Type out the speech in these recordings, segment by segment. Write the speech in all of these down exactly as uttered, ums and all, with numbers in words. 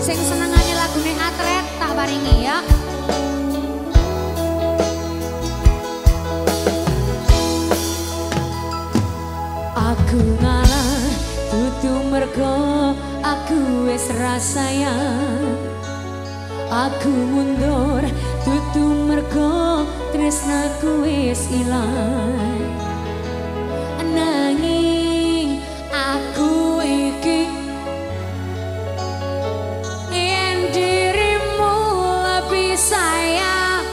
Sing senengane lagune atlet tak paringi ya. Aku ngalah dudu mergo aku wis rasayang. Aku mundur dudu mergo tresnaku wis ilang. Nanging aku iki yen dirimu lebih sayang.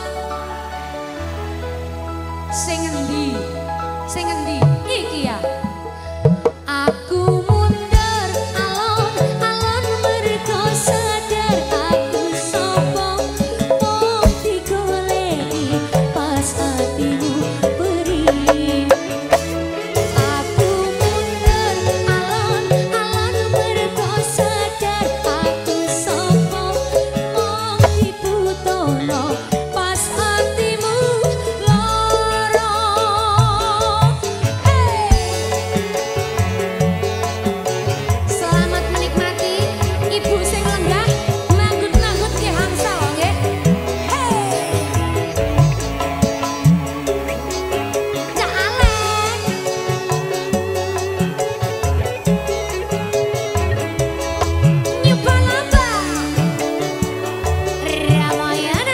Sing endi? Sing endi? Iki ya. Aku mundur alon-alon mergo sadar aku sapa wong digoleki pas atimu perih. Aku mundur alon-alon mergo sadar aku sapa wong dibutuhno pas atimu lara. Selamat menikmati ibu sing lenggah nganggut-nganggut ki Hamsa lho nggih. Hey. Cak Alek. Nyoba lamba. Ramayana.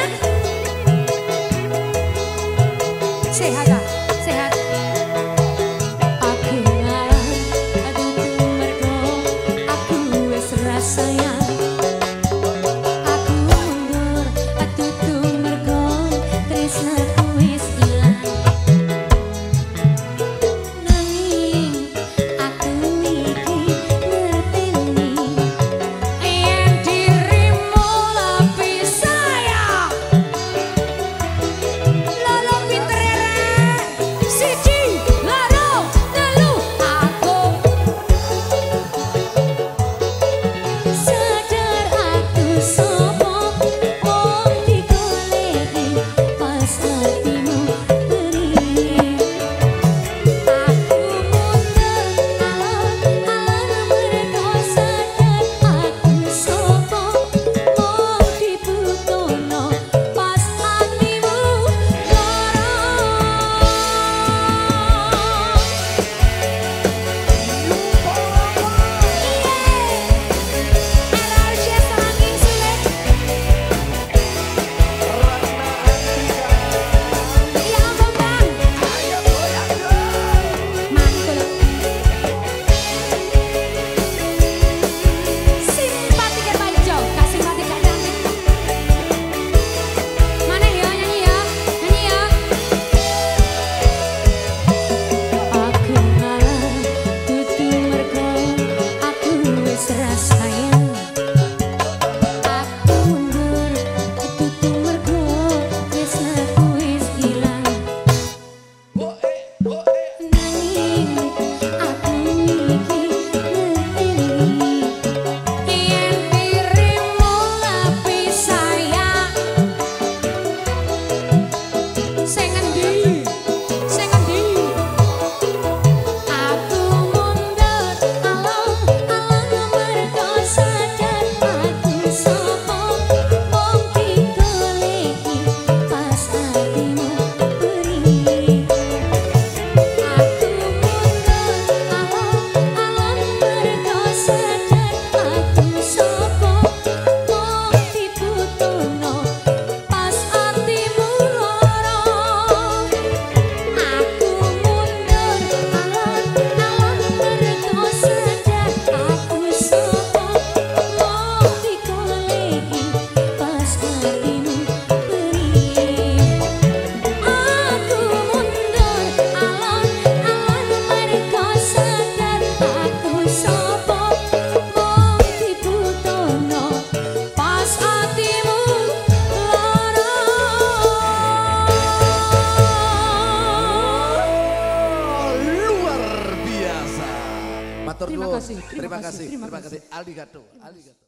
Sehat ah, sehat. Aku ngalah dudu mergo aku wis rasayang. Aku mundur dudu mergo tresnaku wis ilang. Nanging aku iki ngerteni yen dirimu lebih sayang. Lolo pintere siji loro telu aku sadar aku sapa wong digoleki pas atimu perih. Aku mundur alon-alon mergo sadar aku sapa wong dibutuhno pas atimu lara. Anarchia saking sulit. Ya ampun bang. Mantul. Simpati ke Pak Ijo, kasih mati gak cantik. Mana ya nyanyi ya, nyanyi ya. Aku ngalah dudu mergo aku wis rasayang. Aku mundur dudu mergo tresnaku wis ilang. Nanging aku iki ngerteni yen dirimu lebih sayang. Sing endi? Sing endi? Aku mundur alon-alon mergo sadar aku sapa wong digoleki pas atimu perih. Aku mundur alon-alon mergo sadar aku sapa wong dibutuhno pas atimu lara. Aku mundur alon-alon mergo sadar aku sapa wong digoleki pas atimu perih. Aku mundur alon-alon mergo sadar aku sapa wong dibutuhno pas atimu lara. Luar biasa. Matur Terima nuwun. kasih, terima Terima kasih, kasih. terima Terima kasih. kasih. Aldi Gato. Aldi Gato.